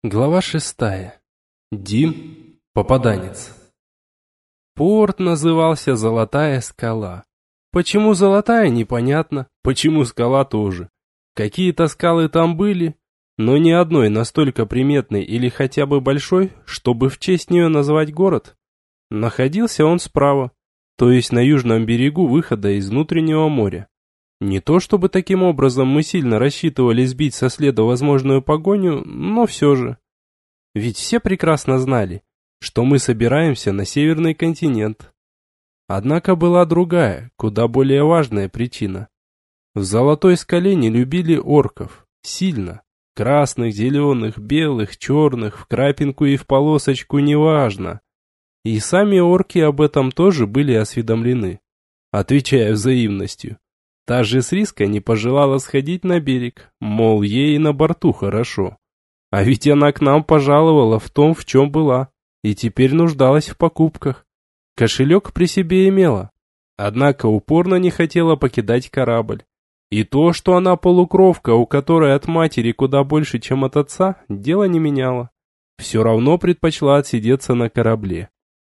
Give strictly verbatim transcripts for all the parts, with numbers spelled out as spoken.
Глава шестая. Дим. Попаданец. Порт назывался «Золотая скала». Почему золотая, непонятно, почему скала тоже. Какие-то скалы там были, но ни одной настолько приметной или хотя бы большой, чтобы в честь нее назвать город. Находился он справа, то есть на южном берегу выхода из внутреннего моря. Не то чтобы таким образом мы сильно рассчитывали сбить со следа возможную погоню, но все же. Ведь все прекрасно знали, что мы собираемся на северный континент. Однако была другая, куда более важная причина. В Золотой скале не любили орков. Сильно. Красных, зеленых, белых, черных, в крапинку и в полосочку, неважно. И сами орки об этом тоже были осведомлены, отвечая взаимностью. Та же Сриска не пожелала сходить на берег, мол, ей на борту хорошо. А ведь она к нам пожаловала в том, в чем была, и теперь нуждалась в покупках. Кошелек при себе имела, однако упорно не хотела покидать корабль. И то, что она полукровка, у которой от матери куда больше, чем от отца, дело не меняло. Все равно предпочла отсидеться на корабле.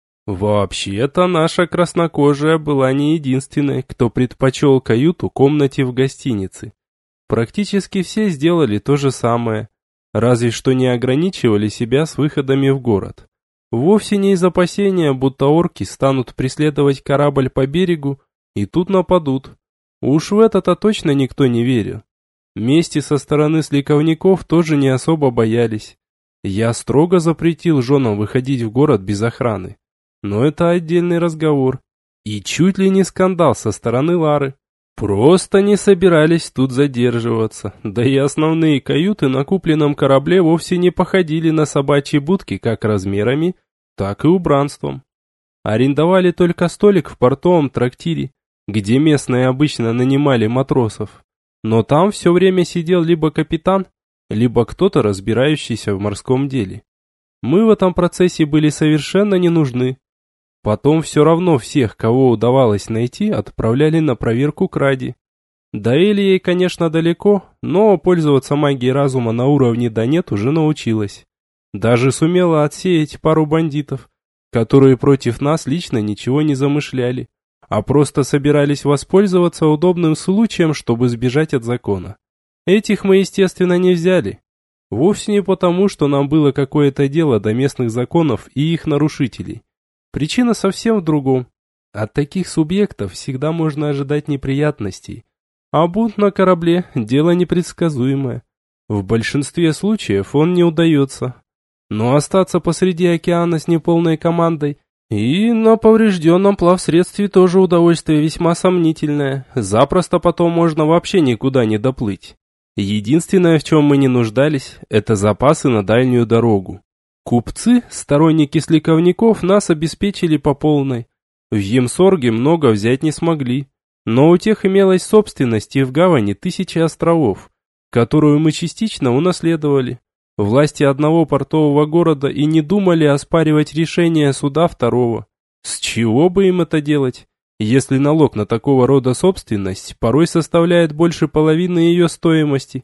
Вообще-то наша краснокожая была не единственной, кто предпочел каюту комнате в гостинице. Практически все сделали то же самое, разве что не ограничивали себя с выходами в город. Вовсе не из опасения, будто орки станут преследовать корабль по берегу и тут нападут. Уж в это-то точно никто не верил. Мести со стороны сликовников тоже не особо боялись. Я строго запретил женам выходить в город без охраны. Но это отдельный разговор. И чуть ли не скандал со стороны Лары. Просто не собирались тут задерживаться. Да и основные каюты на купленном корабле вовсе не походили на собачьи будки как размерами, так и убранством. Арендовали только столик в портовом трактире, где местные обычно нанимали матросов. Но там все время сидел либо капитан, либо кто-то, разбирающийся в морском деле. Мы в этом процессе были совершенно не нужны. Потом все равно всех, кого удавалось найти, отправляли на проверку к Раде. До Элии, конечно, далеко, но пользоваться магией разума на уровне да нет уже научилась. Даже сумела отсеять пару бандитов, которые против нас лично ничего не замышляли, а просто собирались воспользоваться удобным случаем, чтобы сбежать от закона. Этих мы, естественно, не взяли. Вовсе не потому, что нам было какое-то дело до местных законов и их нарушителей. Причина совсем в другом. От таких субъектов всегда можно ожидать неприятностей. А бунт на корабле – дело непредсказуемое. В большинстве случаев он не удается. Но остаться посреди океана с неполной командой и на поврежденном плавсредстве тоже удовольствие весьма сомнительное. Запросто потом можно вообще никуда не доплыть. Единственное, в чем мы не нуждались, это запасы на дальнюю дорогу. Купцы, сторонники сликовников, нас обеспечили по полной. В Емсорге много взять не смогли, но у тех имелась собственность и в гавани тысячи островов, которую мы частично унаследовали. Власти одного портового города и не думали оспаривать решение суда второго. С чего бы им это делать, если налог на такого рода собственность порой составляет больше половины ее стоимости?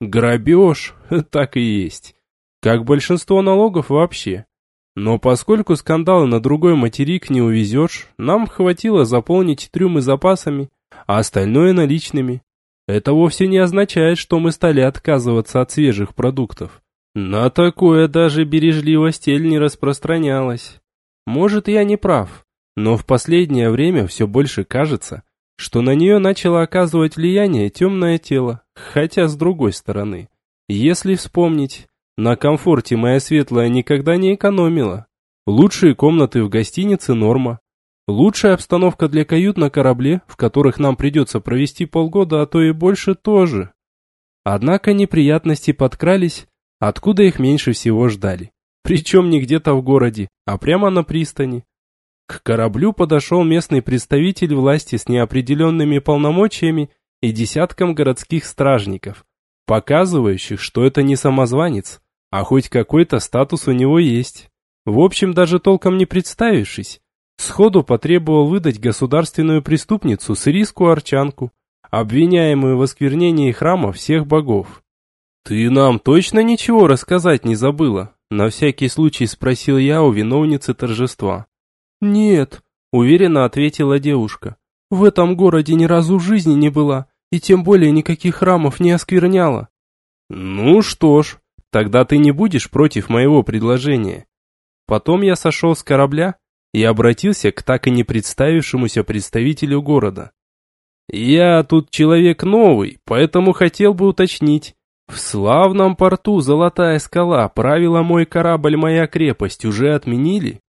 Грабеж, так и есть. Как большинство налогов вообще. Но поскольку скандалы на другой материк не увезешь, нам хватило заполнить трюмы запасами, а остальное наличными. Это вовсе не означает, что мы стали отказываться от свежих продуктов. На такое даже бережливость Эль не распространялась. Может, я не прав, но в последнее время все больше кажется, что на нее начало оказывать влияние темное тело, хотя с другой стороны, если вспомнить, на комфорте моя светлая никогда не экономила. Лучшие комнаты в гостинице – норма. Лучшая обстановка для кают на корабле, в которых нам придется провести полгода, а то и больше, тоже. Однако неприятности подкрались, откуда их меньше всего ждали. Причем не где-то в городе, а прямо на пристани. К кораблю подошел местный представитель власти с неопределенными полномочиями и десятком городских стражников, показывающих, что это не самозванец, а хоть какой-то статус у него есть. В общем, даже толком не представившись, сходу потребовал выдать государственную преступницу Сриску Арчанку, обвиняемую в осквернении храма всех богов. «Ты нам точно ничего рассказать не забыла?» На всякий случай спросил я у виновницы торжества. «Нет», — уверенно ответила девушка. «В этом городе ни разу в жизни не была, и тем более никаких храмов не оскверняла». «Ну что ж, тогда ты не будешь против моего предложения». Потом я сошел с корабля и обратился к так и не представившемуся представителю города. «Я тут человек новый, поэтому хотел бы уточнить. В славном порту Золотая Скала правила мой корабль «Моя крепость» уже отменили?»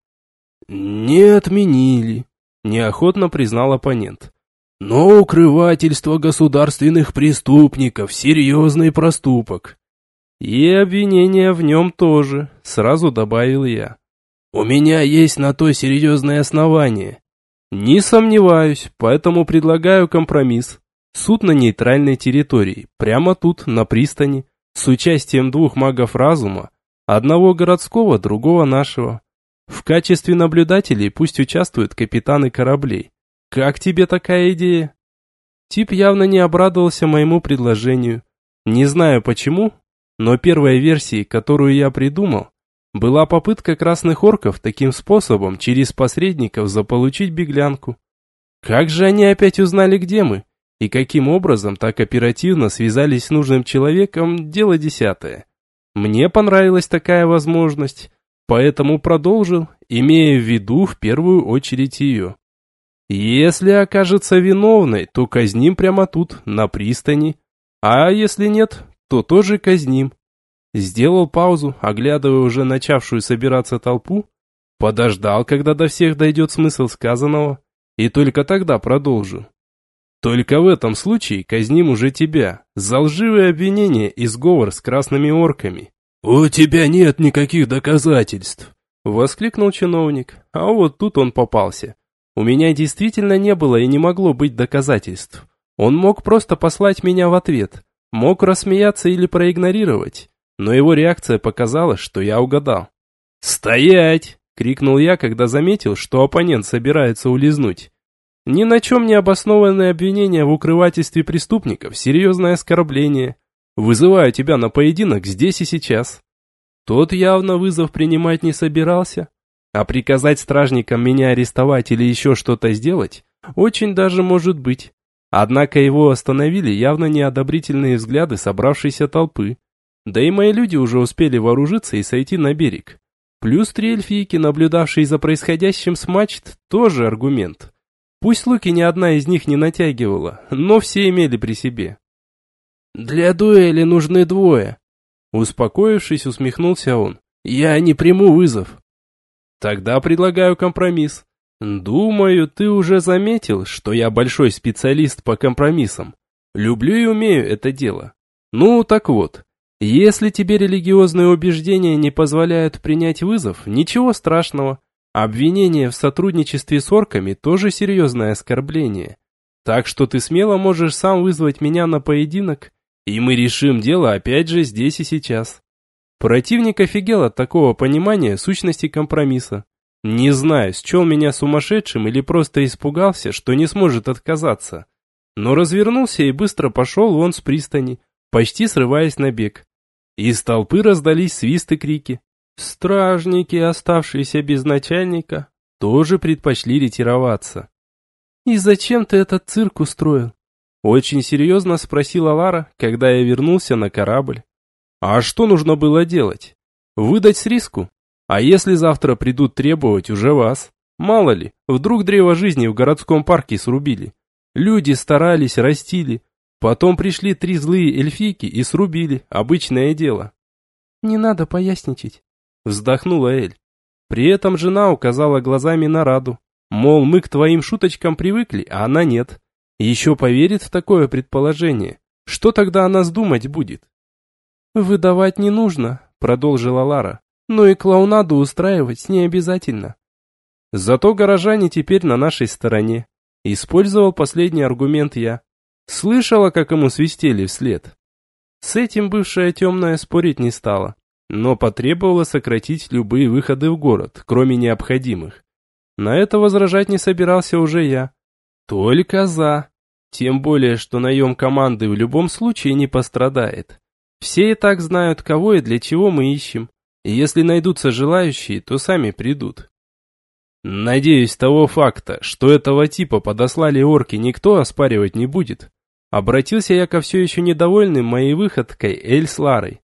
«Не отменили», – неохотно признал оппонент. «Но укрывательство государственных преступников – серьезный проступок». «И обвинения в нем тоже», – сразу добавил я. «У меня есть на то серьезное основание». «Не сомневаюсь, поэтому предлагаю компромисс. Суд на нейтральной территории, прямо тут, на пристани, с участием двух магов разума, одного городского, другого нашего. В качестве наблюдателей пусть участвуют капитаны кораблей. Как тебе такая идея?» Тип явно не обрадовался моему предложению. Не знаю почему, но первой версией, которую я придумал, была попытка красных орков таким способом через посредников заполучить беглянку. Как же они опять узнали, где мы? И каким образом так оперативно связались с нужным человеком, дело десятое. Мне понравилась такая возможность, поэтому продолжил, имея в виду в первую очередь ее. Если окажется виновной, то казним прямо тут, на пристани. А если нет, то тоже казним. Сделал паузу, оглядывая уже начавшую собираться толпу, подождал, когда до всех дойдет смысл сказанного, и только тогда продолжу. Только в этом случае казним уже тебя, за лживые обвинения и сговор с красными орками. «У тебя нет никаких доказательств!» — воскликнул чиновник, а вот тут он попался. У меня действительно не было и не могло быть доказательств. Он мог просто послать меня в ответ, мог рассмеяться или проигнорировать. Но его реакция показала, что я угадал. «Стоять!» — крикнул я, когда заметил, что оппонент собирается улизнуть. Ни на чем не обоснованное обвинение в укрывательстве преступников, серьезное оскорбление. Вызываю тебя на поединок здесь и сейчас. Тот явно вызов принимать не собирался, а приказать стражникам меня арестовать или еще что-то сделать очень даже может быть. Однако его остановили явно неодобрительные взгляды собравшейся толпы. Да и мои люди уже успели вооружиться и сойти на берег. Плюс три эльфийки, наблюдавшие за происходящим с мачт, тоже аргумент. Пусть луки ни одна из них не натягивала, но все имели при себе. «Для дуэли нужны двое», — успокоившись, усмехнулся он. «Я не приму вызов». «Тогда предлагаю компромисс. Думаю, ты уже заметил, что я большой специалист по компромиссам. Люблю и умею это дело. Ну, так вот. Если тебе религиозные убеждения не позволяют принять вызов, ничего страшного. Обвинение в сотрудничестве с орками тоже серьезное оскорбление. Так что ты смело можешь сам вызвать меня на поединок, и мы решим дело опять же здесь и сейчас». Противник офигел от такого понимания сущности компромисса. Не знаю, счел меня сумасшедшим или просто испугался, что не сможет отказаться. Но развернулся и быстро пошел вон с пристани, почти срываясь на бег. Из толпы раздались свист и крики. Стражники, оставшиеся без начальника, тоже предпочли ретироваться. «И зачем ты этот цирк устроил?» Очень серьезно спросила Лара, когда я вернулся на корабль. «А что нужно было делать? Выдать с риску? А если завтра придут требовать уже вас? Мало ли, вдруг древо жизни в городском парке срубили. Люди старались, растили. Потом пришли три злые эльфийки и срубили, обычное дело». «Не надо поясничать», — вздохнула Эль. При этом жена указала глазами на Раду. Мол, мы к твоим шуточкам привыкли, а она нет. Еще поверит в такое предположение. Что тогда о нас думать будет? «Выдавать не нужно», — продолжила Лара. «Но и клоунаду устраивать не обязательно». Зато горожане теперь на нашей стороне. Использовал последний аргумент я. Слышала, как ему свистели вслед. С этим бывшая темная спорить не стала, но потребовала сократить любые выходы в город, кроме необходимых. На это возражать не собирался уже я. Только за. Тем более, что наем команды в любом случае не пострадает. Все и так знают, кого и для чего мы ищем. И если найдутся желающие, то сами придут. Надеюсь, того факта, что этого типа подослали орки, никто оспаривать не будет. Обратился я ко все еще недовольным моей выходкой Эль с Ларой.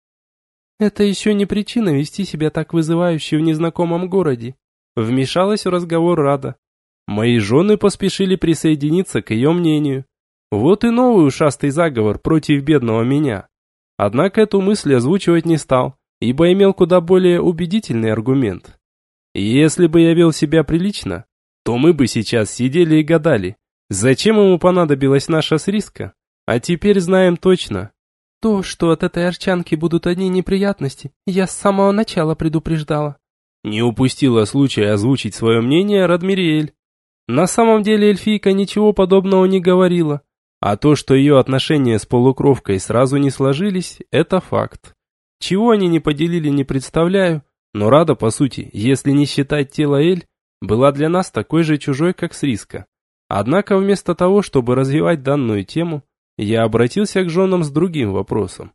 Это еще не причина вести себя так вызывающе в незнакомом городе. Вмешалась в разговор Рада. Мои жены поспешили присоединиться к ее мнению. Вот и новый ушастый заговор против бедного меня. Однако эту мысль озвучивать не стал, ибо имел куда более убедительный аргумент. Если бы я вел себя прилично, то мы бы сейчас сидели и гадали, зачем ему понадобилась наша сриска. А теперь знаем точно. То, что от этой арчанки будут одни неприятности, я с самого начала предупреждала. Не упустила случая озвучить свое мнение Радмириэль. На самом деле эльфийка ничего подобного не говорила, а то, что ее отношения с полукровкой сразу не сложились, это факт. Чего они не поделили, не представляю, но Рада, по сути, если не считать тело Эль, была для нас такой же чужой, как Сриска. Однако вместо того, чтобы развивать данную тему, я обратился к женам с другим вопросом.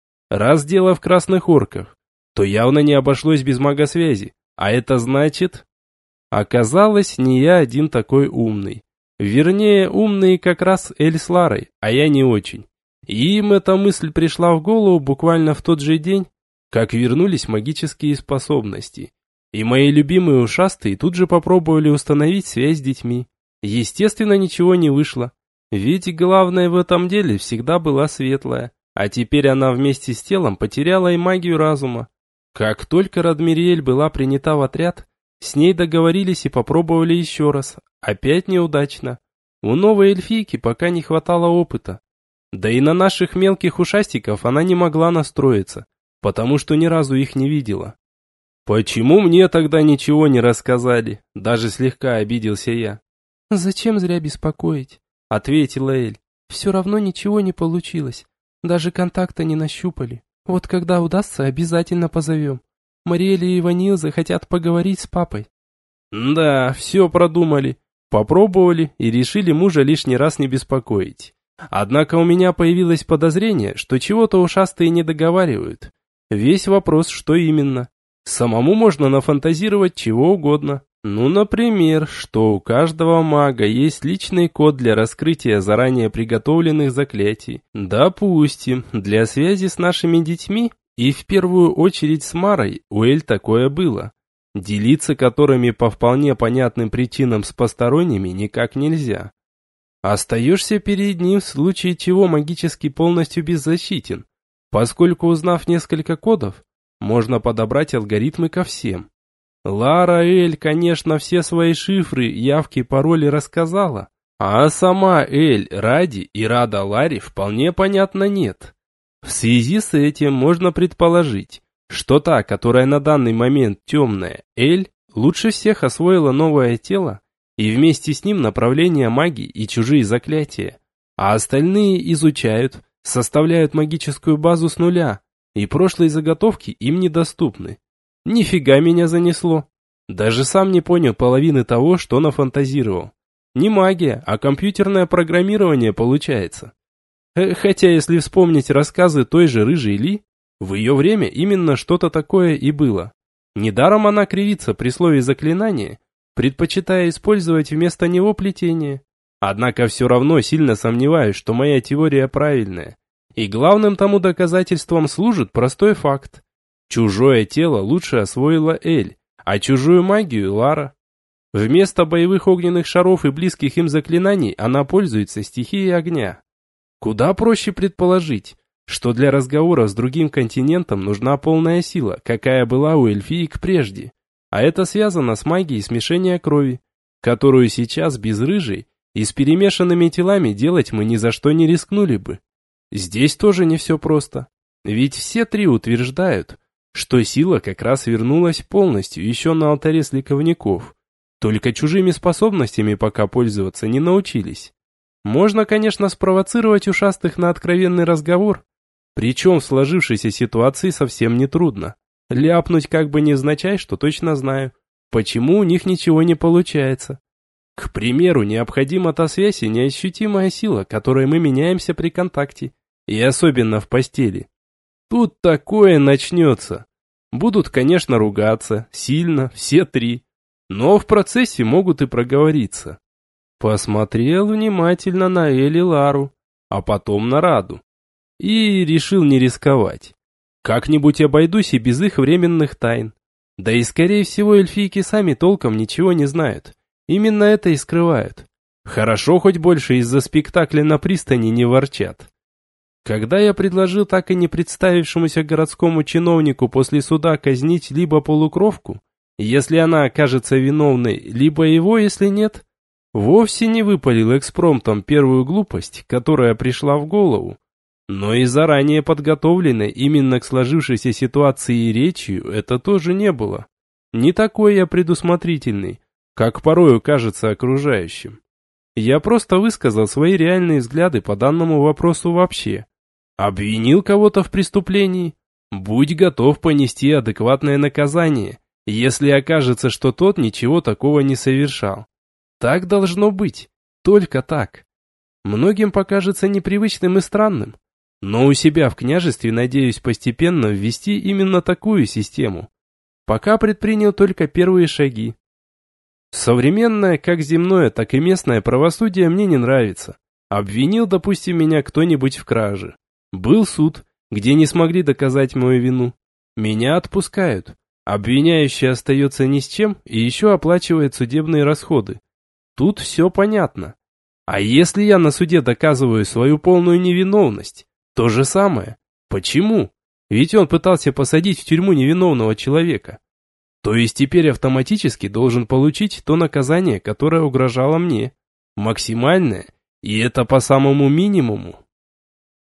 Раз дело в красных орках, то явно не обошлось без магосвязи, а это значит... Оказалось, не я один такой умный. Вернее, умные как раз Эль с Ларой, а я не очень. И им эта мысль пришла в голову буквально в тот же день, как вернулись магические способности. И мои любимые ушастые тут же попробовали установить связь с детьми. Естественно, ничего не вышло. Ведь главное в этом деле всегда была светлая, а теперь она вместе с телом потеряла и магию разума. Как только Радмириэль была принята в отряд, с ней договорились и попробовали еще раз. Опять неудачно. У новой эльфийки пока не хватало опыта. Да и на наших мелких ушастиков она не могла настроиться, потому что ни разу их не видела. «Почему мне тогда ничего не рассказали?» Даже слегка обиделся я. «Зачем зря беспокоить?» Ответила Эль. «Все равно ничего не получилось. Даже контакта не нащупали. Вот когда удастся, обязательно позовем. Мариэль и Ванил захотят поговорить с папой». Да, все продумали. Попробовали и решили мужа лишний раз не беспокоить. Однако у меня появилось подозрение, что чего-то ушастые не договаривают. Весь вопрос, что именно. Самому можно нафантазировать чего угодно. Ну, например, что у каждого мага есть личный код для раскрытия заранее приготовленных заклятий. Допустим, для связи с нашими детьми и в первую очередь с Марой у Эль такое было. Делиться которыми по вполне понятным причинам с посторонними никак нельзя. Остаешься перед ним в случае чего магически полностью беззащитен, поскольку, узнав несколько кодов, можно подобрать алгоритмы ко всем. Лара Эль, конечно, все свои шифры, явки, пароли рассказала, а сама Эль, Ради и Рада Ларе вполне понятно нет. В связи с этим можно предположить, что та, которая на данный момент темная, Эль, лучше всех освоила новое тело и вместе с ним направление магии и чужие заклятия, а остальные изучают, составляют магическую базу с нуля, и прошлые заготовки им недоступны. Нифига меня занесло. Даже сам не понял половины того, что нафантазировал. Не магия, а компьютерное программирование получается. Хотя, если вспомнить рассказы той же Рыжей Ли, в ее время именно что-то такое и было. Недаром она кривится при слове заклинания, предпочитая использовать вместо него плетение. Однако все равно сильно сомневаюсь, что моя теория правильная. И главным тому доказательством служит простой факт. Чужое тело лучше освоила Эль, а чужую магию Лара. Вместо боевых огненных шаров и близких им заклинаний она пользуется стихией огня. Куда проще предположить, что для разговора с другим континентом нужна полная сила, какая была у эльфиек прежде. А это связано с магией смешения крови, которую сейчас без рыжей и с перемешанными телами делать мы ни за что не рискнули бы. Здесь тоже не все просто. Ведь все три утверждают, что сила как раз вернулась полностью еще на алтаре сликовников. Только чужими способностями пока пользоваться не научились. Можно, конечно, спровоцировать ушастых на откровенный разговор, причем в сложившейся ситуации совсем не трудно. Ляпнуть как бы невзначай, что точно знаю, почему у них ничего не получается. К примеру, необходима та связь и неощутимая сила, которой мы меняемся при контакте, и особенно в постели. Тут такое начнется. Будут, конечно, ругаться, сильно, все три. Но в процессе могут и проговориться. Посмотрел внимательно на Эль и Лару, а потом на Раду. И решил не рисковать. Как-нибудь обойдусь и без их временных тайн. Да и скорее всего эльфийки сами толком ничего не знают. Именно это и скрывают. Хорошо, хоть больше из-за спектакля на пристани не ворчат. Когда я предложил так и не представившемуся городскому чиновнику после суда казнить либо полукровку, если она окажется виновной, либо его, если нет, вовсе не выпалил экспромтом первую глупость, которая пришла в голову, но и заранее подготовленной именно к сложившейся ситуации речью это тоже не было. Не такой я предусмотрительный, как порою кажется окружающим. Я просто высказал свои реальные взгляды по данному вопросу вообще. Обвинил кого-то в преступлении? Будь готов понести адекватное наказание, если окажется, что тот ничего такого не совершал. Так должно быть, только так. Многим покажется непривычным и странным, но у себя в княжестве надеюсь постепенно ввести именно такую систему. Пока предпринял только первые шаги. Современное, как земное, так и местное правосудие мне не нравится. Обвинил, допустим, меня кто-нибудь в краже. Был суд, где не смогли доказать мою вину. Меня отпускают. Обвиняющий остается ни с чем и еще оплачивает судебные расходы. Тут все понятно. А если я на суде доказываю свою полную невиновность? То же самое. Почему? Ведь он пытался посадить в тюрьму невиновного человека. То есть теперь автоматически должен получить то наказание, которое угрожало мне. Максимальное, и это по самому минимуму.